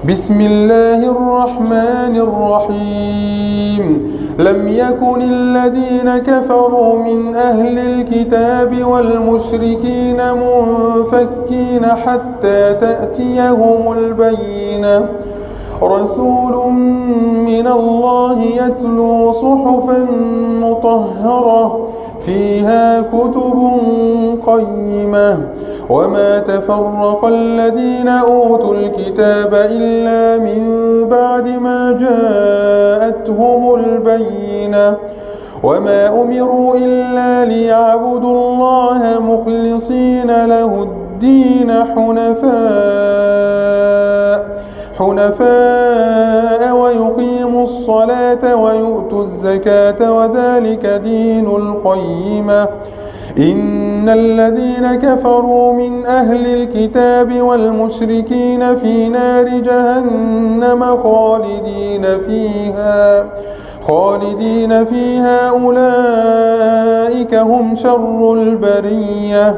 بسم الله الرحمن الرحيم لم يكن الذين كفروا من أهل الكتاب والمشركين منفكين حتى تأتيهم البينة رسول من الله يتلو صحفا مطهرة فيها كتب قيمة وما تفرق الذين أوتوا الكتاب إلا من بعد ما جاءتهم البينة وما أمروا إلا ليعبدوا الله مخلصين له الدين حنفاء ويقيموا الصلاة ويؤتوا الزكاة وذلك دين القيمة إن الذين كفروا من أهل الكتاب والمشركين في نار جهنم خالدين فيها أولئك هم شر البرية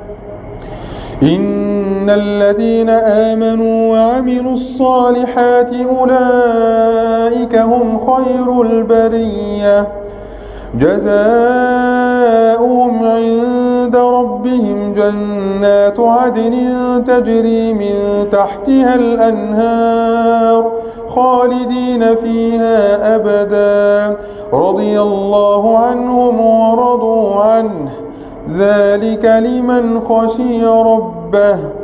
إن الذين آمنوا وعملوا الصالحات أولئك هم خير البرية جزاؤهم عند ربهم جنات عدن تجري من تحتها الأنهار خالدين فيها أبدا رضي الله عنهم ورضوا عنه ذلك لمن خشي ربه